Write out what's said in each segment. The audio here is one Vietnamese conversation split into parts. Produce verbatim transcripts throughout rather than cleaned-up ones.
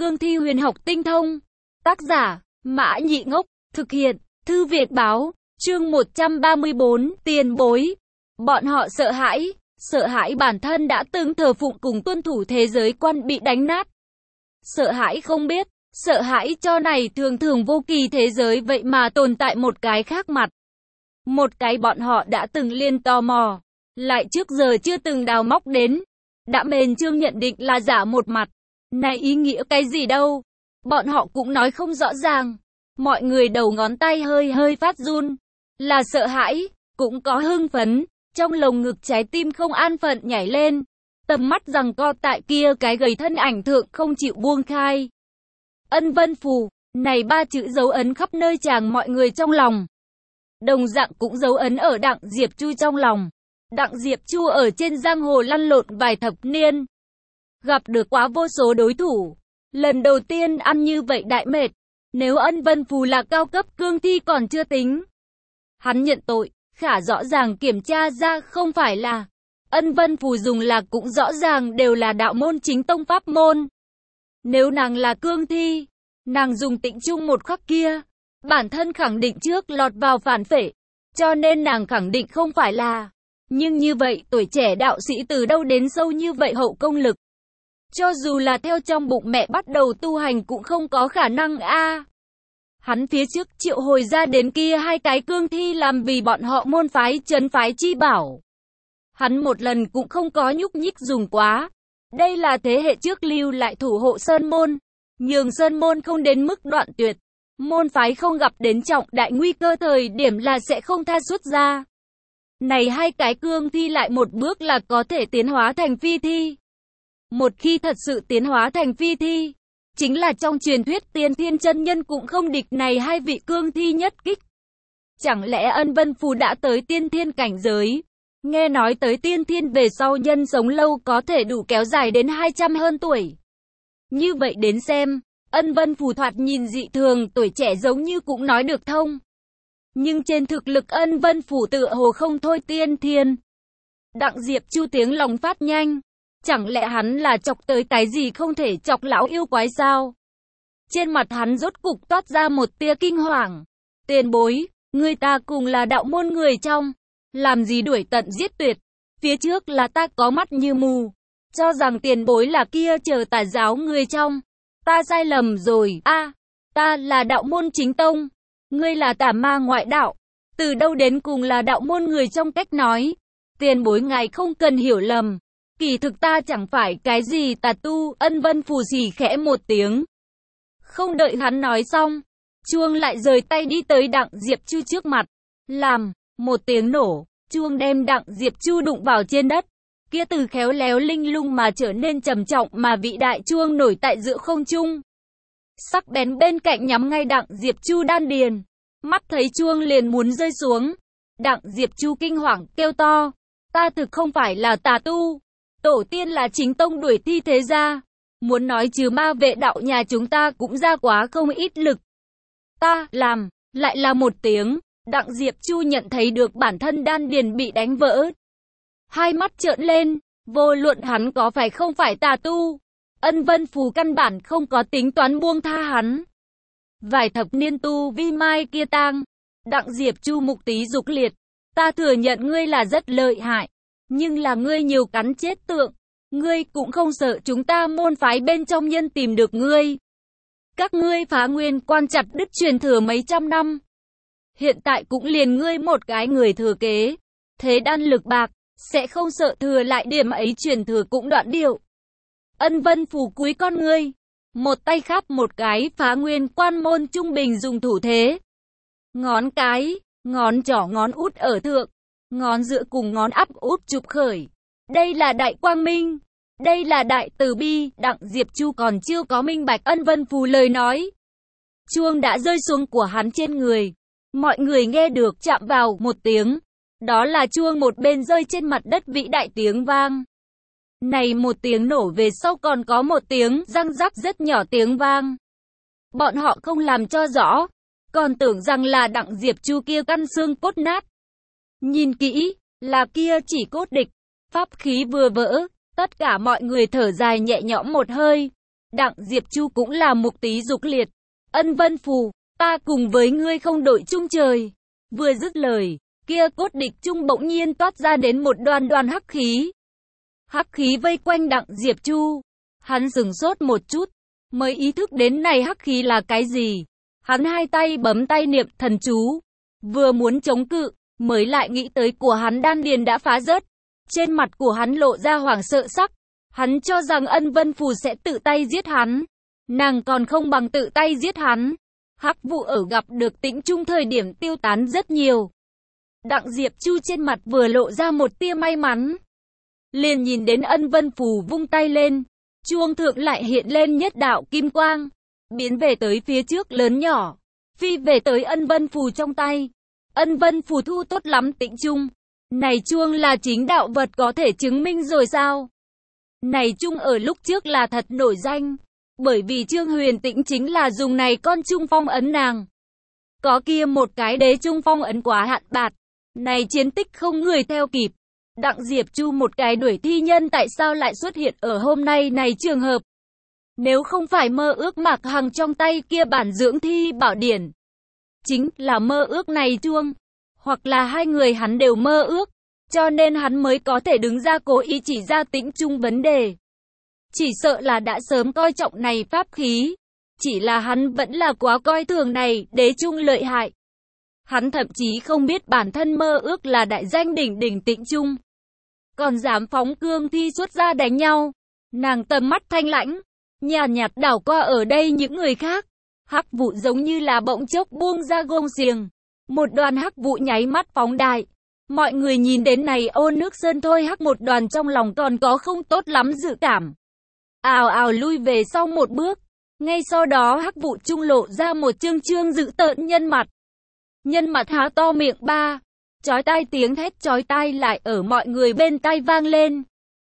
cương thi huyền học tinh thông. Tác giả, Mã Nhị Ngốc, thực hiện, Thư Việt Báo, chương một trăm ba mươi bốn, tiền bối. Bọn họ sợ hãi, sợ hãi bản thân đã từng thờ phụng cùng tuân thủ thế giới quan bị đánh nát. Sợ hãi không biết, sợ hãi cho này thường thường vô kỳ thế giới vậy mà tồn tại một cái khác mặt. Một cái bọn họ đã từng liên tò mò, lại trước giờ chưa từng đào móc đến. Đã mền chương nhận định là giả một mặt. Này ý nghĩa cái gì đâu? Bọn họ cũng nói không rõ ràng. Mọi người đầu ngón tay hơi hơi phát run. Là sợ hãi, cũng có hưng phấn. Trong lồng ngực trái tim không an phận nhảy lên. Tầm mắt giằng co tại kia cái gầy thân ảnh thượng không chịu buông khai. Ân Vân Phù, này ba chữ dấu ấn khắp nơi chàng mọi người trong lòng. Đồng dạng cũng dấu ấn ở Đặng Diệp Chu trong lòng. Đặng Diệp Chu ở trên giang hồ lăn lộn vài thập niên. Gặp được quá vô số đối thủ. Lần đầu tiên ăn như vậy đại mệt. Nếu Ân Vân Phù là cao cấp cương thi còn chưa tính. Hắn nhận tội, khả rõ ràng kiểm tra ra không phải là. Ân Vân Phù dùng là cũng rõ ràng đều là đạo môn chính tông pháp môn. Nếu nàng là cương thi, nàng dùng tịnh trung một khắc kia. Bản thân khẳng định trước lọt vào phản phệ. Cho nên nàng khẳng định không phải là. Nhưng như vậy tuổi trẻ đạo sĩ từ đâu đến sâu như vậy hậu công lực. Cho dù là theo trong bụng mẹ bắt đầu tu hành cũng không có khả năng a. À, hắn phía trước triệu hồi ra đến kia hai cái cương thi làm vì bọn họ môn phái trấn phái chi bảo. Hắn một lần cũng không có nhúc nhích dùng quá. Đây là thế hệ trước lưu lại thủ hộ sơn môn. Nhường sơn môn không đến mức đoạn tuyệt. Môn phái không gặp đến trọng đại nguy cơ thời điểm là sẽ không tha xuất ra. Này hai cái cương thi lại một bước là có thể tiến hóa thành phi thi. Một khi thật sự tiến hóa thành phi thi, chính là trong truyền thuyết tiên thiên chân nhân cũng không địch này hai vị cương thi nhất kích. Chẳng lẽ Ân Vân Phù đã tới tiên thiên cảnh giới? Nghe nói tới tiên thiên về sau nhân sống lâu có thể đủ kéo dài đến hai trăm hơn tuổi. Như vậy đến xem, Ân Vân Phù thoạt nhìn dị thường tuổi trẻ giống như cũng nói được thông. Nhưng trên thực lực Ân Vân Phù tựa hồ không thôi tiên thiên. Đặng Diệp Chu tiếng lòng phát nhanh. Chẳng lẽ hắn là chọc tới cái gì không thể chọc lão yêu quái sao? Trên mặt hắn rốt cục toát ra một tia kinh hoàng. Tiền bối, người ta cùng là đạo môn người trong. Làm gì đuổi tận giết tuyệt. Phía trước là ta có mắt như mù. Cho rằng tiền bối là kia chờ tà giáo người trong. Ta sai lầm rồi. A, à, ta là đạo môn chính tông. Ngươi là tà ma ngoại đạo. Từ đâu đến cùng là đạo môn người trong cách nói. Tiền bối ngài không cần hiểu lầm. Kỳ thực ta chẳng phải cái gì tà tu. Ân Vân Phù xì khẽ một tiếng. Không đợi hắn nói xong, chuông lại rời tay đi tới Đặng Diệp Chu trước mặt. Làm, một tiếng nổ, chuông đem Đặng Diệp Chu đụng vào trên đất. Kia từ khéo léo linh lung mà trở nên trầm trọng mà vị đại chuông nổi tại giữa không trung. Sắc bén bên cạnh nhắm ngay Đặng Diệp Chu đan điền. Mắt thấy chuông liền muốn rơi xuống. Đặng Diệp Chu kinh hoàng kêu to. Ta thực không phải là tà tu. Tổ tiên là chính tông đuổi thi thế ra. Muốn nói trừ ma vệ đạo nhà chúng ta cũng ra quá không ít lực. Ta làm, lại là một tiếng. Đặng Diệp Chu nhận thấy được bản thân đan điền bị đánh vỡ. Hai mắt trợn lên, vô luận hắn có phải không phải tà tu. Ân Vân Phù căn bản không có tính toán buông tha hắn. Vài thập niên tu vi mai kia tang. Đặng Diệp Chu mục tí dục liệt. Ta thừa nhận ngươi là rất lợi hại. Nhưng là ngươi nhiều cắn chết tượng. Ngươi cũng không sợ chúng ta môn phái bên trong nhân tìm được ngươi. Các ngươi phá nguyên quan chặt đứt truyền thừa mấy trăm năm. Hiện tại cũng liền ngươi một cái người thừa kế. Thế đan lực bạc, sẽ không sợ thừa lại điểm ấy truyền thừa cũng đoạn điệu. Ân Vân Phù cúi con ngươi. Một tay khắp một cái phá nguyên quan môn trung bình dùng thủ thế. Ngón cái, ngón trỏ ngón út ở thượng. Ngón giữa cùng ngón áp út chụp khởi. Đây là đại quang minh. Đây là đại từ bi. Đặng Diệp Chu còn chưa có minh bạch Ân Vân Phù lời nói. Chuông đã rơi xuống của hắn trên người. Mọi người nghe được chạm vào một tiếng. Đó là chuông một bên rơi trên mặt đất vĩ đại tiếng vang. Này một tiếng nổ về sau còn có một tiếng răng rắc rất nhỏ tiếng vang. Bọn họ không làm cho rõ. Còn tưởng rằng là Đặng Diệp Chu kia căn xương cốt nát. Nhìn kỹ, là kia chỉ cốt địch. Pháp khí vừa vỡ, tất cả mọi người thở dài nhẹ nhõm một hơi. Đặng Diệp Chu cũng là mục tí dục liệt. Ân Vân Phù, ta cùng với ngươi không đội chung trời. Vừa dứt lời, kia cốt địch trung bỗng nhiên toát ra đến một đoàn đoàn hắc khí. Hắc khí vây quanh Đặng Diệp Chu. Hắn sửng sốt một chút, mới ý thức đến này hắc khí là cái gì. Hắn hai tay bấm tay niệm thần chú, vừa muốn chống cự, mới lại nghĩ tới của hắn đan điền đã phá rớt. Trên mặt của hắn lộ ra hoảng sợ sắc. Hắn cho rằng Ân Vân Phù sẽ tự tay giết hắn. Nàng còn không bằng tự tay giết hắn. Hắc vụ ở gặp được Tĩnh Trung thời điểm tiêu tán rất nhiều. Đặng Diệp Chu trên mặt vừa lộ ra một tia may mắn. Liền nhìn đến Ân Vân Phù vung tay lên. Chuông thượng lại hiện lên nhất đạo kim quang. Biến về tới phía trước lớn nhỏ. Phi về tới Ân Vân Phù trong tay. Ân Vân Phù thu tốt lắm Tĩnh Trung. Này chuông là chính đạo vật có thể chứng minh rồi sao? Này chung ở lúc trước là thật nổi danh. Bởi vì Trương Huyền Tĩnh chính là dùng này con chung phong ấn nàng. Có kia một cái đế chung phong ấn quá hạn bạt. Này chiến tích không người theo kịp. Đặng Diệp Chu một cái đuổi thi nhân tại sao lại xuất hiện ở hôm nay này trường hợp? Nếu không phải mơ ước Mạc Hằng trong tay kia bản dưỡng thi bảo điển. Chính là mơ ước này chuông. Hoặc là hai người hắn đều mơ ước. Cho nên hắn mới có thể đứng ra cố ý chỉ ra Tĩnh Trung vấn đề. Chỉ sợ là đã sớm coi trọng này pháp khí. Chỉ là hắn vẫn là quá coi thường này, đế trung lợi hại. Hắn thậm chí không biết bản thân mơ ước là đại danh đỉnh đỉnh Tĩnh Trung. Còn dám phóng cương thi xuất ra đánh nhau. Nàng tầm mắt thanh lãnh, nhàn nhạt đảo qua ở đây những người khác. Hắc vụ giống như là bỗng chốc buông ra gông xiềng. Một đoàn hắc vụ nháy mắt phóng đại. Mọi người nhìn đến này ô nước sơn thôi hắc một đoàn trong lòng còn có không tốt lắm dự cảm. Ào ào lui về sau một bước. Ngay sau đó hắc vụ trung lộ ra một trương trương dữ tợn nhân mặt. Nhân mặt há to miệng ba. Chói tai tiếng thét chói tai lại ở mọi người bên tai vang lên.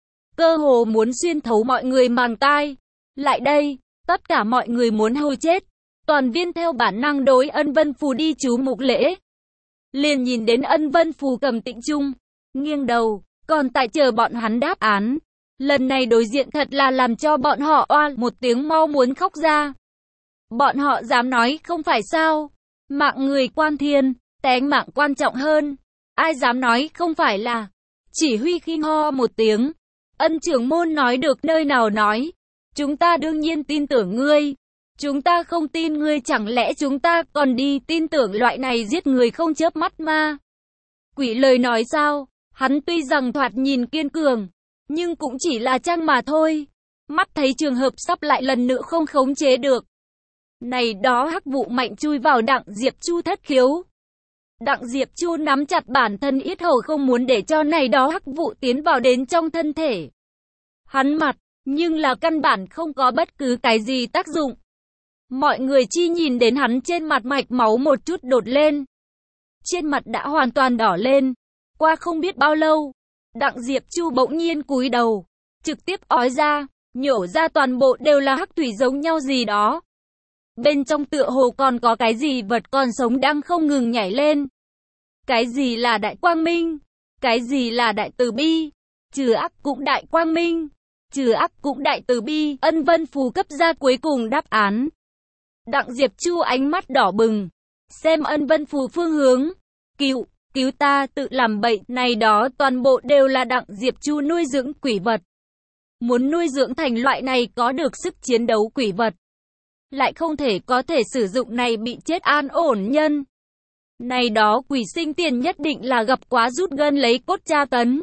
Cơ hồ muốn xuyên thấu mọi người màng tai. Lại đây, tất cả mọi người muốn hầu chết. Toàn viên theo bản năng đối Ân Vân Phù đi chú mục lễ. Liền nhìn đến Ân Vân Phù cầm Tĩnh Trung, nghiêng đầu, còn tại chờ bọn hắn đáp án. Lần này đối diện thật là làm cho bọn họ oa một tiếng mau muốn khóc ra. Bọn họ dám nói không phải sao? Mạng người quan thiên, tánh mạng quan trọng hơn. Ai dám nói không phải là? Chỉ huy khi ho một tiếng. Ân trưởng môn nói được nơi nào nói. Chúng ta đương nhiên tin tưởng ngươi. Chúng ta không tin ngươi, chẳng lẽ chúng ta còn đi tin tưởng loại này giết người không chớp mắt ma? Quỷ lời nói sao? Hắn tuy rằng thoạt nhìn kiên cường, nhưng cũng chỉ là trang mà thôi. Mắt thấy trường hợp sắp lại lần nữa không khống chế được. Này đó hắc vụ mạnh chui vào Đặng Diệp Chu thất khiếu. Đặng Diệp Chu nắm chặt bản thân yết hầu không muốn để cho này đó hắc vụ tiến vào đến trong thân thể. Hắn mặt, nhưng là căn bản không có bất cứ cái gì tác dụng. Mọi người chi nhìn đến hắn trên mặt mạch máu một chút đột lên. Trên mặt đã hoàn toàn đỏ lên. Qua không biết bao lâu, Đặng Diệp Chu bỗng nhiên cúi đầu, trực tiếp ói ra, nhổ ra toàn bộ đều là hắc thủy giống nhau gì đó. Bên trong tựa hồ còn có cái gì vật còn sống đang không ngừng nhảy lên. Cái gì là đại quang minh? Cái gì là đại từ bi? Trừ ác cũng đại quang minh, trừ ác cũng đại từ bi. Ân Vân Phù cấp ra cuối cùng đáp án. Đặng Diệp Chu ánh mắt đỏ bừng, xem Ân Vân Phù phương hướng. Cứu, cứu ta, tự làm bậy. Này đó toàn bộ đều là Đặng Diệp Chu nuôi dưỡng quỷ vật. Muốn nuôi dưỡng thành loại này có được sức chiến đấu quỷ vật, lại không thể có thể sử dụng này bị chết an ổn nhân. Này đó quỷ sinh tiền nhất định là gặp quá rút gân lấy cốt tra tấn.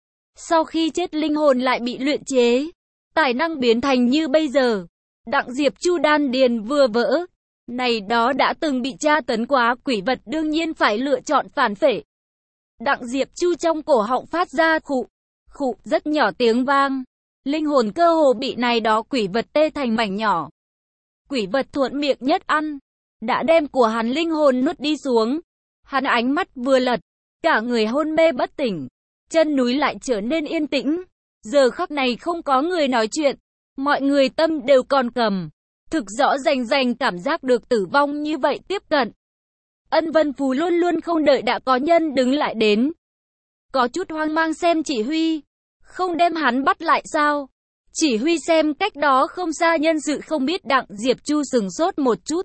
Sau khi chết linh hồn lại bị luyện chế, tài năng biến thành như bây giờ. Đặng Diệp Chu đan điền vừa vỡ. Này đó đã từng bị tra tấn quá quỷ vật đương nhiên phải lựa chọn phản phệ. Đặng Diệp Chu trong cổ họng phát ra khụ, khụ rất nhỏ tiếng vang. Linh hồn cơ hồ bị này đó quỷ vật tê thành mảnh nhỏ. Quỷ vật thuận miệng nhất ăn, đã đem của hắn linh hồn nuốt đi xuống. Hắn ánh mắt vừa lật, cả người hôn mê bất tỉnh. Chân núi lại trở nên yên tĩnh. Giờ khắc này không có người nói chuyện. Mọi người tâm đều còn cầm. Thực rõ rành rành cảm giác được tử vong như vậy tiếp cận. Ân Vân Phù luôn luôn không đợi đã có nhân đứng lại đến. Có chút hoang mang xem chỉ huy. Không đem hắn bắt lại sao? Chỉ huy xem cách đó không xa nhân sự không biết Đặng Diệp Chu sừng sốt một chút.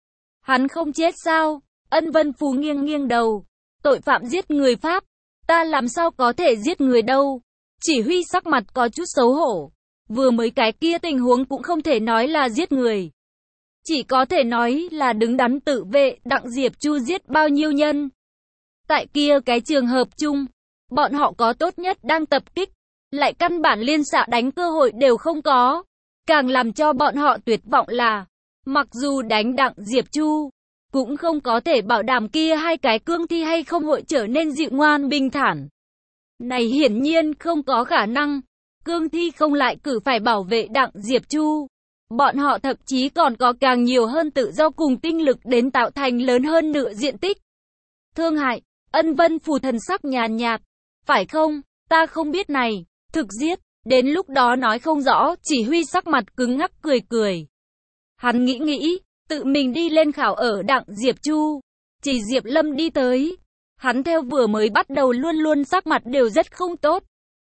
Hắn không chết sao? Ân Vân Phù nghiêng nghiêng đầu. Tội phạm giết người Pháp. Ta làm sao có thể giết người đâu? Chỉ huy sắc mặt có chút xấu hổ. Vừa mới cái kia tình huống cũng không thể nói là giết người. Chỉ có thể nói là đứng đắn tự vệ. Đặng Diệp Chu giết bao nhiêu nhân? Tại kia cái trường hợp chung, bọn họ có tốt nhất đang tập kích, lại căn bản liên xạ đánh cơ hội đều không có. Càng làm cho bọn họ tuyệt vọng là, mặc dù đánh Đặng Diệp Chu, cũng không có thể bảo đảm kia hai cái cương thi hay không hội trở nên dịu ngoan bình thản. Này hiển nhiên không có khả năng, cương thi không lại cử phải bảo vệ Đặng Diệp Chu. Bọn họ thậm chí còn có càng nhiều hơn tự do cùng tinh lực đến tạo thành lớn hơn nửa diện tích. Thương hại, Ân Vân Phù thần sắc nhàn nhạt, phải không, ta không biết này, thực giết, đến lúc đó nói không rõ. Chỉ huy sắc mặt cứng ngắc cười cười. Hắn nghĩ nghĩ, tự mình đi lên khảo ở Đặng Diệp Chu. Chỉ Diệp Lâm đi tới, hắn theo vừa mới bắt đầu luôn luôn sắc mặt đều rất không tốt.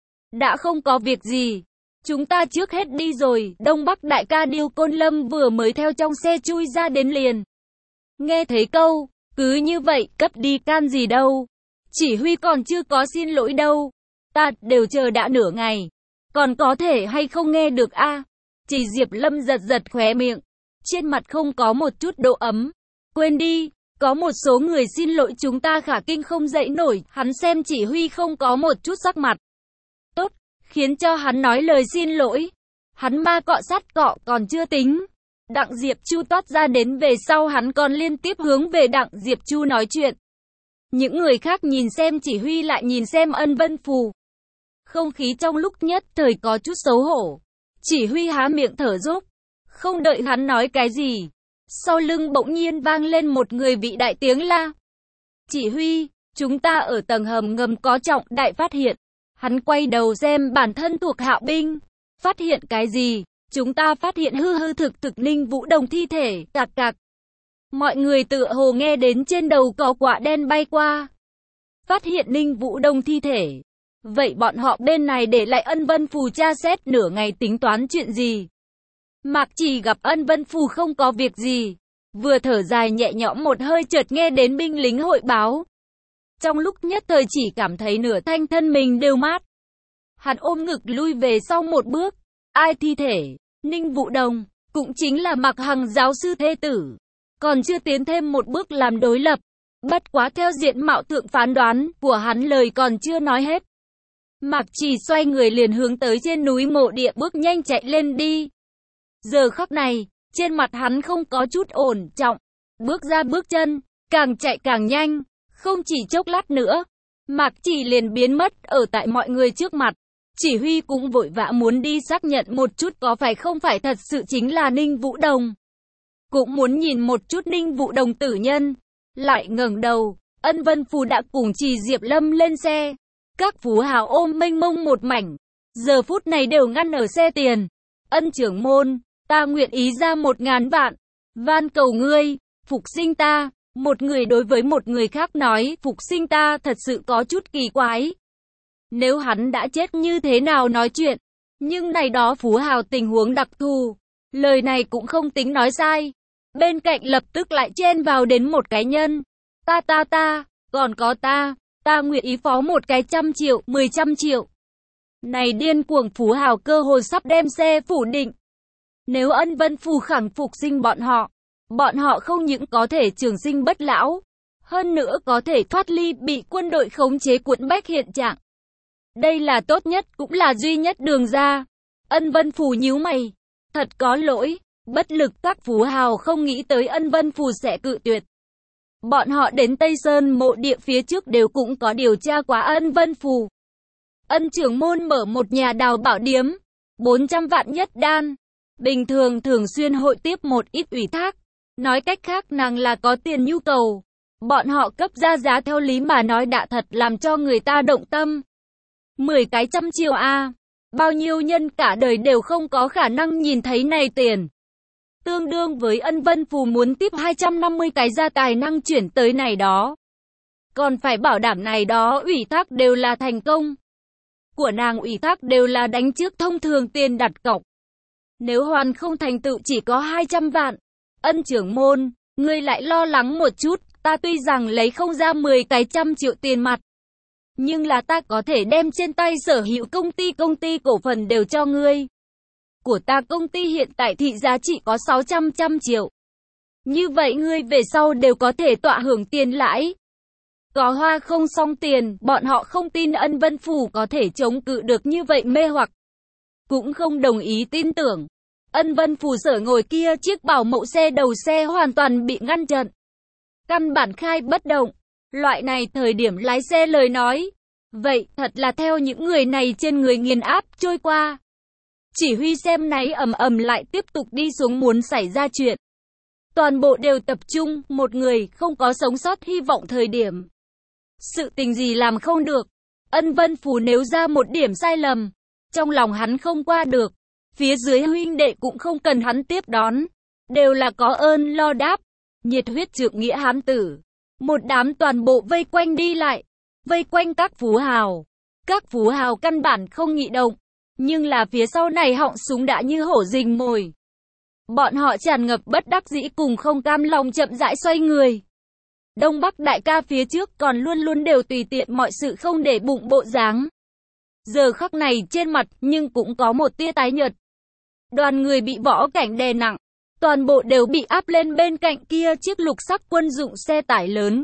Đã không có việc gì, chúng ta trước hết đi rồi. Đông Bắc đại ca Điêu Côn Lâm vừa mới theo trong xe chui ra đến liền. Nghe thấy câu, cứ như vậy, cấp đi can gì đâu. Chỉ huy còn chưa có xin lỗi đâu. Ta đều chờ đã nửa ngày. Còn có thể hay không nghe được a? À? Chỉ Diệp Lâm giật giật khóe miệng. Trên mặt không có một chút độ ấm. Quên đi, có một số người xin lỗi chúng ta khả kinh không dậy nổi. Hắn xem chỉ huy không có một chút sắc mặt tốt, khiến cho hắn nói lời xin lỗi. Hắn ma cọ sát cọ còn chưa tính. Đặng Diệp Chu toát ra đến về sau hắn còn liên tiếp hướng về Đặng Diệp Chu nói chuyện. Những người khác nhìn xem chỉ huy lại nhìn xem Ân Vân Phù. Không khí trong lúc nhất thời có chút xấu hổ. Chỉ huy há miệng thở dốc. Không đợi hắn nói cái gì, sau lưng bỗng nhiên vang lên một người vị đại tiếng la. Chỉ huy, chúng ta ở tầng hầm ngầm có trọng đại phát hiện. Hắn quay đầu xem bản thân thuộc hạ binh. Phát hiện cái gì? Chúng ta phát hiện hư hư thực thực Ninh Vũ Đồng thi thể, cạc cạc. Mọi người tựa hồ nghe đến trên đầu có quả đen bay qua. Phát hiện Ninh Vũ Đồng thi thể. Vậy bọn họ bên này để lại Ân Vân Phù tra xét nửa ngày tính toán chuyện gì? Mạc Chỉ gặp Ân Vân Phù không có việc gì. Vừa thở dài nhẹ nhõm một hơi chợt nghe đến binh lính hội báo. Trong lúc nhất thời chỉ cảm thấy nửa thanh thân mình đều mát. Hắn ôm ngực lui về sau một bước. Ai thi thể? Ninh Vũ Đồng, cũng chính là Mạc Hằng giáo sư thê tử. Còn chưa tiến thêm một bước làm đối lập. Bất quá theo diện mạo thượng phán đoán của hắn lời còn chưa nói hết. Mạc Chỉ xoay người liền hướng tới trên núi mộ địa bước nhanh chạy lên đi. Giờ khắc này, trên mặt hắn không có chút ổn trọng. Bước ra bước chân, càng chạy càng nhanh. Không chỉ chốc lát nữa, Mạc Chỉ liền biến mất ở tại mọi người trước mặt. Chỉ huy cũng vội vã muốn đi xác nhận một chút có phải không phải thật sự chính là Ninh Vũ Đồng. Cũng muốn nhìn một chút Ninh Vũ Đồng tử nhân. Lại ngẩng đầu, Ân Vân Phù đã cùng Chỉ Diệp Lâm lên xe. Các phú hào ôm mênh mông một mảnh. Giờ phút này đều ngăn ở xe tiền. Ân trưởng môn, ta nguyện ý ra một ngàn vạn. Van cầu ngươi, phục sinh ta. Một người đối với một người khác nói, phục sinh ta thật sự có chút kỳ quái. Nếu hắn đã chết như thế nào nói chuyện. Nhưng này đó phú hào tình huống đặc thù. Lời này cũng không tính nói sai. Bên cạnh lập tức lại chen vào đến một cái nhân. Ta ta ta, còn có ta. Ta nguyện ý phó một cái trăm triệu, mười trăm triệu. Này điên cuồng phú hào cơ hồ sắp đem xe phủ định. Nếu Ân Vân Phù khẳng phục sinh bọn họ, bọn họ không những có thể trường sinh bất lão, hơn nữa có thể thoát ly bị quân đội khống chế cuốn bách hiện trạng. Đây là tốt nhất cũng là duy nhất đường ra. Ân Vân Phù nhíu mày. Thật có lỗi, bất lực các phú hào không nghĩ tới Ân Vân Phù sẽ cự tuyệt. Bọn họ đến Tây Sơn mộ địa phía trước đều cũng có điều tra quá Ân Vân Phù. Ân trưởng môn mở một nhà đào bảo điếm, bốn trăm vạn nhất đan. Bình thường thường xuyên hội tiếp một ít ủy thác. Nói cách khác nàng là có tiền nhu cầu. Bọn họ cấp ra giá theo lý mà nói đã thật làm cho người ta động tâm. Mười cái trăm triệu a, bao nhiêu nhân cả đời đều không có khả năng nhìn thấy này tiền. Tương đương với Ân Vân Phù muốn tiếp hai trăm năm mươi cái gia tài năng chuyển tới này đó. Còn phải bảo đảm này đó ủy thác đều là thành công. của nàng ủy thác đều là đánh trước thông thường tiền đặt cọc. Nếu hoàn không thành tựu chỉ có hai trăm vạn. Ân trưởng môn, ngươi lại lo lắng một chút, ta tuy rằng lấy không ra mười cái trăm triệu tiền mặt. Nhưng là ta có thể đem trên tay sở hữu công ty công ty cổ phần đều cho ngươi. Của ta công ty hiện tại thị giá trị có sáu trăm trăm triệu. Như vậy ngươi về sau đều có thể tọa hưởng tiền lãi. Có hoa không xong tiền, bọn họ không tin Ân Vân Phủ có thể chống cự được như vậy mê hoặc. Cũng không đồng ý tin tưởng. Ân Vân Phủ sở ngồi kia chiếc bảo mẫu xe đầu xe hoàn toàn bị ngăn chặn. Căn bản khai bất động. Loại này thời điểm lái xe lời nói. Vậy thật là theo những người này trên người nghiền áp trôi qua. Chỉ huy xem náy ầm ầm lại tiếp tục đi xuống muốn xảy ra chuyện. Toàn bộ đều tập trung, một người không có sống sót hy vọng thời điểm. Sự tình gì làm không được. Ân Vân Phủ nếu ra một điểm sai lầm, trong lòng hắn không qua được. Phía dưới huynh đệ cũng không cần hắn tiếp đón. Đều là có ơn lo đáp. Nhiệt huyết trượng nghĩa hán tử. Một đám toàn bộ vây quanh đi lại. Vây quanh các phú hào. Các phú hào căn bản không nghị động. Nhưng là phía sau này họng súng đã như hổ rình mồi. Bọn họ tràn ngập bất đắc dĩ cùng không cam lòng chậm rãi xoay người. Đông Bắc đại ca phía trước còn luôn luôn đều tùy tiện mọi sự không để bụng bộ dáng. Giờ khắc này trên mặt nhưng cũng có một tia tái nhợt. Đoàn người bị võ cảnh đè nặng. Toàn bộ đều bị áp lên bên cạnh kia chiếc lục sắc quân dụng xe tải lớn.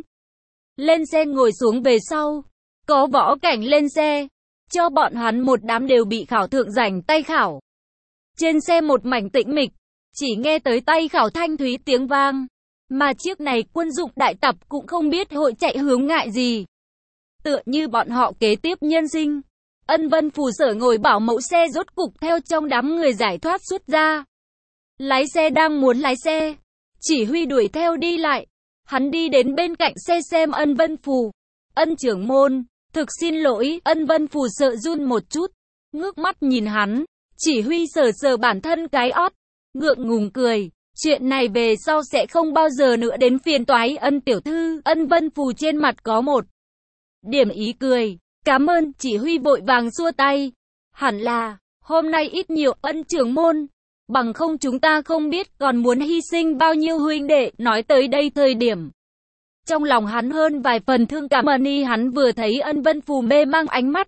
Lên xe ngồi xuống về sau. Có võ cảnh lên xe. Cho bọn hắn một đám đều bị khảo thượng rảnh tay khảo. Trên xe một mảnh tĩnh mịch. Chỉ nghe tới tay khảo thanh thúy tiếng vang. Mà chiếc này quân dụng đại tập cũng không biết hội chạy hướng ngại gì. Tựa như bọn họ kế tiếp nhân sinh. Ân Vân Phủ sở ngồi bảo mẫu xe rốt cục theo trong đám người giải thoát xuất ra. Lái xe đang muốn lái xe. Chỉ huy đuổi theo đi lại. Hắn đi đến bên cạnh xe xem Ân Vân Phủ. Ân trưởng môn, thực xin lỗi. Ân Vân Phủ sợ run một chút. Ngước mắt nhìn hắn. Chỉ huy sờ sờ bản thân cái ót. Ngượng ngùng cười. Chuyện này về sau sẽ không bao giờ nữa đến phiền toái. Ân tiểu thư. Ân Vân Phủ trên mặt có một điểm ý cười. Cảm ơn. Chỉ huy vội vàng xua tay. Hẳn là hôm nay ít nhiều Ân trưởng môn. Bằng không chúng ta không biết còn muốn hy sinh bao nhiêu huynh đệ. Nói tới đây thời điểm. Trong lòng hắn hơn vài phần thương cảm. Ân hắn vừa thấy Ân Vân Phủ mê mang ánh mắt.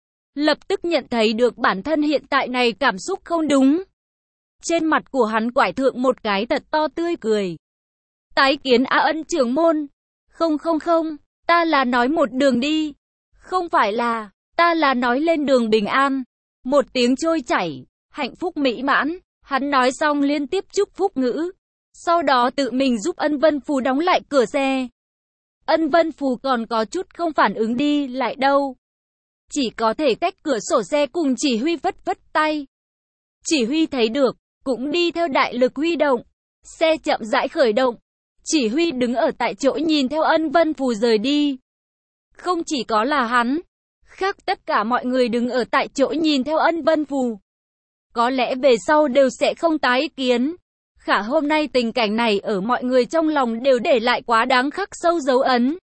Lập tức nhận thấy được bản thân hiện tại này cảm xúc không đúng. Trên mặt của hắn quải thượng một cái thật to tươi cười. Tái kiến á Ân trưởng môn. Không không không, ta là nói một đường đi. Không phải là, ta là nói lên đường bình an. Một tiếng trôi chảy, hạnh phúc mỹ mãn. Hắn nói xong liên tiếp chúc phúc ngữ. Sau đó tự mình giúp Ân Vân Phủ đóng lại cửa xe. Ân Vân Phủ còn có chút không phản ứng đi lại đâu. Chỉ có thể cách cửa sổ xe cùng chỉ huy vất vất tay. Chỉ huy thấy được, cũng đi theo đại lực huy động. Xe chậm rãi khởi động. Chỉ huy đứng ở tại chỗ nhìn theo Ân Vân Phủ rời đi. Không chỉ có là hắn. Khác tất cả mọi người đứng ở tại chỗ nhìn theo Ân Vân Phủ. Có lẽ về sau đều sẽ không tái kiến. Khả hôm nay tình cảnh này ở mọi người trong lòng đều để lại quá đáng khắc sâu dấu ấn.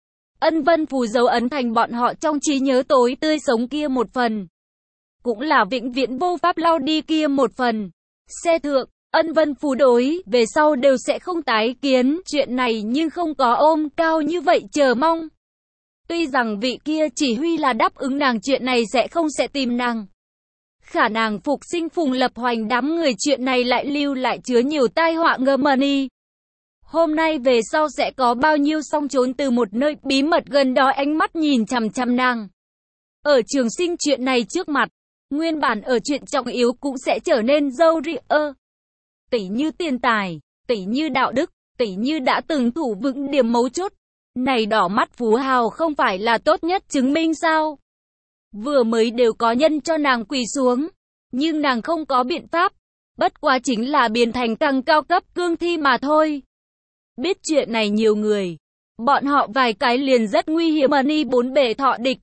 Ân Vân Phủ dấu ấn thành bọn họ trong trí nhớ tối tươi sống kia một phần. Cũng là vĩnh viễn vô pháp lau đi kia một phần. Xe thượng, Ân Vân Phủ đối về sau đều sẽ không tái kiến chuyện này nhưng không có ôm cao như vậy chờ mong. Tuy rằng vị kia chỉ huy là đáp ứng nàng chuyện này sẽ không sẽ tìm nàng. Khả nàng phục sinh phùng lập hoành đám người chuyện này lại lưu lại chứa nhiều tai họa ngầm đi. Hôm nay về sau sẽ có bao nhiêu song trốn từ một nơi bí mật gần đó ánh mắt nhìn chằm chằm nàng. Ở Trường Sinh chuyện này trước mặt, nguyên bản ở chuyện trọng yếu cũng sẽ trở nên dâu rịa ơ. Tỉ như tiền tài, tỉ như đạo đức, tỉ như đã từng thủ vững điểm mấu chốt. Này đỏ mắt phú hào không phải là tốt nhất chứng minh sao? Vừa mới đều có nhân cho nàng quỳ xuống, nhưng nàng không có biện pháp. Bất quá chính là biến thành càng cao cấp cương thi mà thôi. Biết chuyện này nhiều người, bọn họ vài cái liền rất nguy hiểm. Ni bốn bề thọ địch.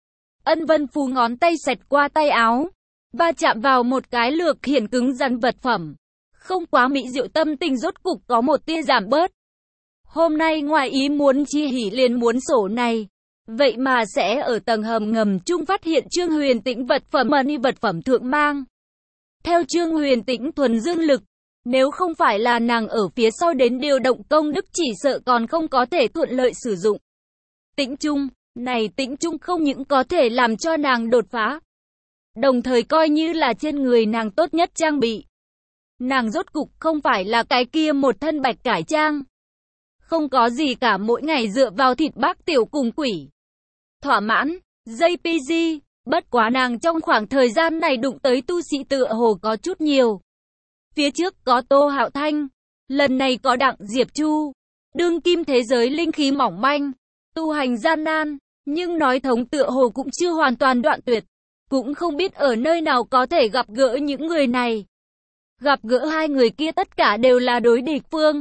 Ân Vân Phủ ngón tay xẹt qua tay áo, và chạm vào một cái lược hiển cứng rắn vật phẩm. Không quá mỹ diệu tâm tình rốt cục có một tia giảm bớt. Hôm nay ngoài ý muốn chi hỉ liền muốn sổ này. Vậy mà sẽ ở tầng hầm ngầm chung phát hiện Trương Huyền Tĩnh vật phẩm money vật phẩm thượng mang. Theo Trương Huyền Tĩnh thuần dương lực, nếu không phải là nàng ở phía sau đến điều động công đức chỉ sợ còn không có thể thuận lợi sử dụng. Tĩnh Trung, này Tĩnh Trung không những có thể làm cho nàng đột phá, đồng thời coi như là trên người nàng tốt nhất trang bị. Nàng rốt cục không phải là cái kia một thân bạch cải trang. Không có gì cả, mỗi ngày dựa vào thịt bác tiểu cùng quỷ. Thỏa mãn, gi pê giê, bất quá nàng trong khoảng thời gian này đụng tới tu sĩ tựa hồ có chút nhiều. Phía trước có Tô Hạo Thanh, lần này có Đặng Diệp Chu. Đương kim thế giới linh khí mỏng manh, tu hành gian nan, nhưng nói thống tựa hồ cũng chưa hoàn toàn đoạn tuyệt. Cũng không biết ở nơi nào có thể gặp gỡ những người này. Gặp gỡ hai người kia tất cả đều là đối địch phương.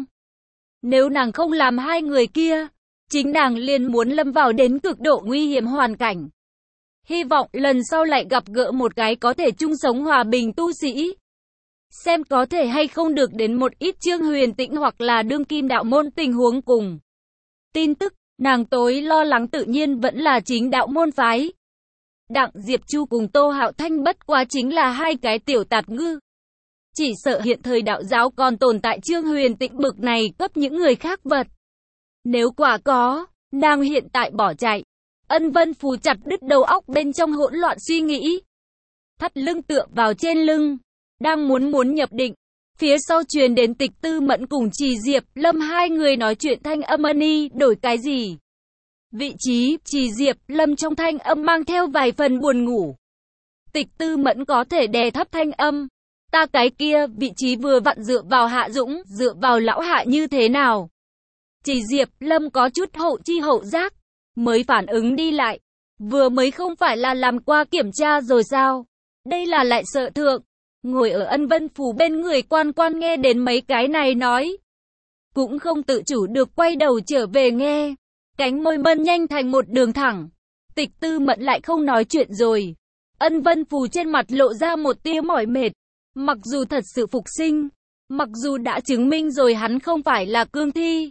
Nếu nàng không làm hai người kia, chính nàng liền muốn lâm vào đến cực độ nguy hiểm hoàn cảnh. Hy vọng lần sau lại gặp gỡ một cái có thể chung sống hòa bình tu sĩ. Xem có thể hay không được đến một ít Trương Huyền Tĩnh hoặc là đương kim đạo môn tình huống cùng. Tin tức, nàng tối lo lắng tự nhiên vẫn là chính đạo môn phái. Đặng Diệp Chu cùng Tô Hạo Thanh bất quá chính là hai cái tiểu tạp ngư. Chỉ sợ hiện thời đạo giáo còn tồn tại Trương Huyền Tĩnh bực này cấp những người khác vật. Nếu quả có, nàng hiện tại bỏ chạy. Ân Vân Phù chặt đứt đầu óc bên trong hỗn loạn suy nghĩ. Thắt lưng tựa vào trên lưng, đang muốn muốn nhập định. Phía sau truyền đến Tịch Tư Mẫn cùng Trì Diệp Lâm hai người nói chuyện thanh âm ân y đổi cái gì. Vị trí Trì Diệp Lâm trong thanh âm mang theo vài phần buồn ngủ. Tịch Tư Mẫn có thể đè thấp thanh âm. Ta cái kia vị trí vừa vặn dựa vào Hạ Dũng, dựa vào lão Hạ như thế nào? Trì Diệp Lâm có chút hậu chi hậu giác, mới phản ứng đi lại. Vừa mới không phải là làm qua kiểm tra rồi sao? Đây là lại sợ thượng. Ngồi ở Ân Vân Phủ bên người quan quan nghe đến mấy cái này nói. Cũng không tự chủ được quay đầu trở về nghe. Cánh môi mân nhanh thành một đường thẳng. Tịch Tư Mẫn lại không nói chuyện rồi. Ân Vân Phù trên mặt lộ ra một tia mỏi mệt. Mặc dù thật sự phục sinh, mặc dù đã chứng minh rồi hắn không phải là cương thi,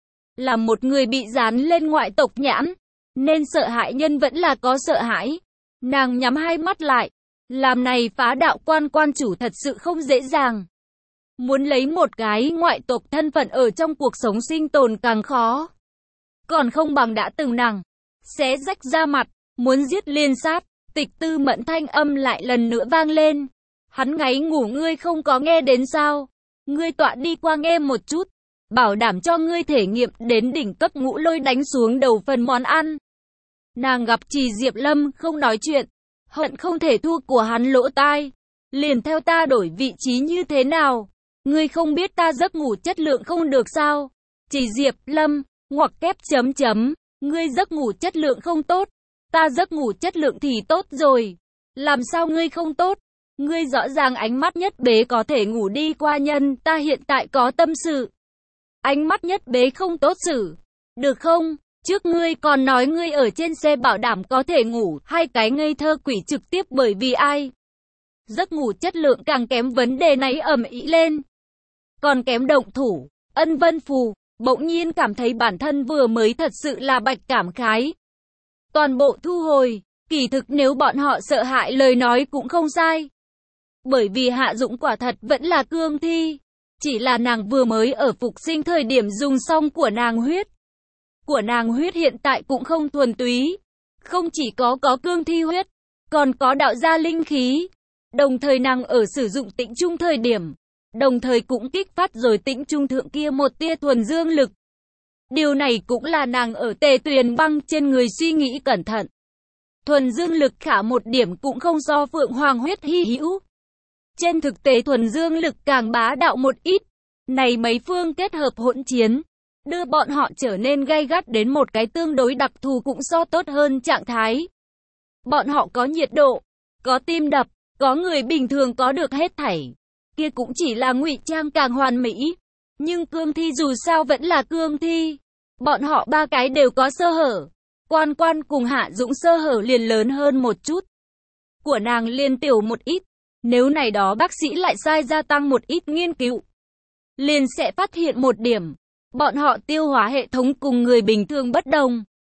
là một người bị dán lên ngoại tộc nhãn, nên sợ hãi nhân vẫn là có sợ hãi. Nàng nhắm hai mắt lại, làm này phá đạo quan quan chủ thật sự không dễ dàng. Muốn lấy một cái ngoại tộc thân phận ở trong cuộc sống sinh tồn càng khó. Còn không bằng đã từng nàng, xé rách da mặt, muốn giết liên sát. Tịch Tư Mẫn thanh âm lại lần nữa vang lên. Hắn ngáy ngủ ngươi không có nghe đến sao? Ngươi tọa đi qua nghe một chút. Bảo đảm cho ngươi thể nghiệm đến đỉnh cấp ngũ lôi đánh xuống đầu phần món ăn. Nàng gặp Trì Diệp Lâm không nói chuyện. Hận không thể thua của hắn lỗ tai. Liền theo ta đổi vị trí như thế nào? Ngươi không biết ta giấc ngủ chất lượng không được sao? Trì Diệp Lâm, ngoặc kép chấm chấm. Ngươi giấc ngủ chất lượng không tốt. Ta giấc ngủ chất lượng thì tốt rồi. Làm sao ngươi không tốt? Ngươi rõ ràng ánh mắt nhất bế có thể ngủ đi qua nhân, ta hiện tại có tâm sự. Ánh mắt nhất bế không tốt xử. Được không? Trước ngươi còn nói ngươi ở trên xe bảo đảm có thể ngủ, hai cái ngây thơ quỷ trực tiếp bởi vì ai? Giấc ngủ chất lượng càng kém vấn đề này ầm ĩ lên. Còn kém động thủ, Ân Vân Phù, bỗng nhiên cảm thấy bản thân vừa mới thật sự là bạch cảm khái. Toàn bộ thu hồi, kỳ thực nếu bọn họ sợ hãi lời nói cũng không sai. Bởi vì Hạ Dũng quả thật vẫn là cương thi. Chỉ là nàng vừa mới ở phục sinh thời điểm dùng xong của nàng huyết. Của nàng huyết hiện tại cũng không thuần túy. Không chỉ có có cương thi huyết, còn có đạo gia linh khí. Đồng thời nàng ở sử dụng Tĩnh Trung thời điểm. Đồng thời cũng kích phát rồi Tĩnh Trung thượng kia một tia thuần dương lực. Điều này cũng là nàng ở Tề Tuyền Băng trên người suy nghĩ cẩn thận. Thuần dương lực khả một điểm cũng không so Phượng Hoàng huyết hy hữu. Trên thực tế thuần dương lực càng bá đạo một ít. Này mấy phương kết hợp hỗn chiến, đưa bọn họ trở nên gay gắt đến một cái tương đối đặc thù cũng so tốt hơn trạng thái. Bọn họ có nhiệt độ, có tim đập, có người bình thường có được hết thảy. Kia cũng chỉ là ngụy trang càng hoàn mỹ. Nhưng cương thi dù sao vẫn là cương thi. Bọn họ ba cái đều có sơ hở. Quan quan cùng Hạ Dũng sơ hở liền lớn hơn một chút. Của nàng liền tiểu một ít. Nếu này đó bác sĩ lại sai gia tăng một ít nghiên cứu, liền sẽ phát hiện một điểm. Bọn họ tiêu hóa hệ thống cùng người bình thường bất đồng.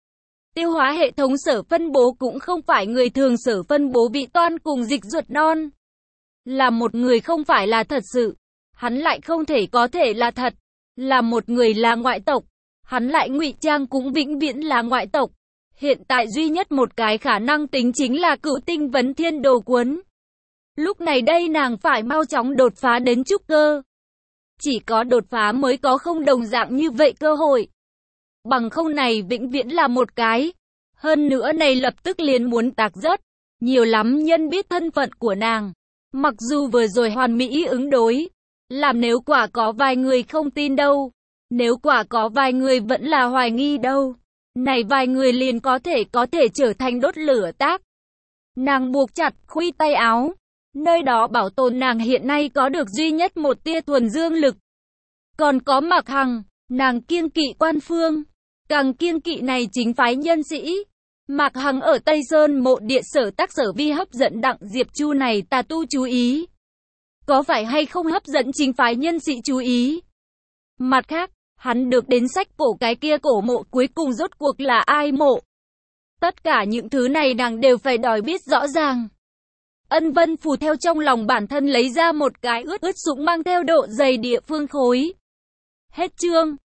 Tiêu hóa hệ thống sở phân bố cũng không phải người thường, sở phân bố vị toan cùng dịch ruột non. Là một người không phải là thật sự, hắn lại không thể có thể là thật. Là một người là ngoại tộc, hắn lại ngụy trang cũng vĩnh viễn là ngoại tộc. Hiện tại duy nhất một cái khả năng tính chính là cựu tinh vấn thiên đồ cuốn. Lúc này đây nàng phải mau chóng đột phá đến trúc cơ. Chỉ có đột phá mới có không đồng dạng như vậy cơ hội. Bằng không này vĩnh viễn là một cái. Hơn nữa này lập tức liền muốn tạc rớt. Nhiều lắm nhân biết thân phận của nàng. Mặc dù vừa rồi hoàn mỹ ứng đối. Làm nếu quả có vài người không tin đâu. Nếu quả có vài người vẫn là hoài nghi đâu. Này vài người liền có thể có thể trở thành đốt lửa tác. Nàng buộc chặt khuy tay áo. Nơi đó bảo tồn nàng hiện nay có được duy nhất một tia thuần dương lực. Còn có Mạc Hằng, nàng kiêng kỵ quan phương. Càng kiêng kỵ này chính phái nhân sĩ. Mạc Hằng ở Tây Sơn mộ địa sở tác sở vi hấp dẫn Đặng Diệp Chu này tà tu chú ý. Có phải hay không hấp dẫn chính phái nhân sĩ chú ý? Mặt khác, hắn được đến sách cổ cái kia cổ mộ cuối cùng rốt cuộc là ai mộ? Tất cả những thứ này nàng đều phải đòi biết rõ ràng. Ân Vân Phù theo trong lòng bản thân lấy ra một cái ướt ướt sũng mang theo độ dày địa phương khối. Hết chương.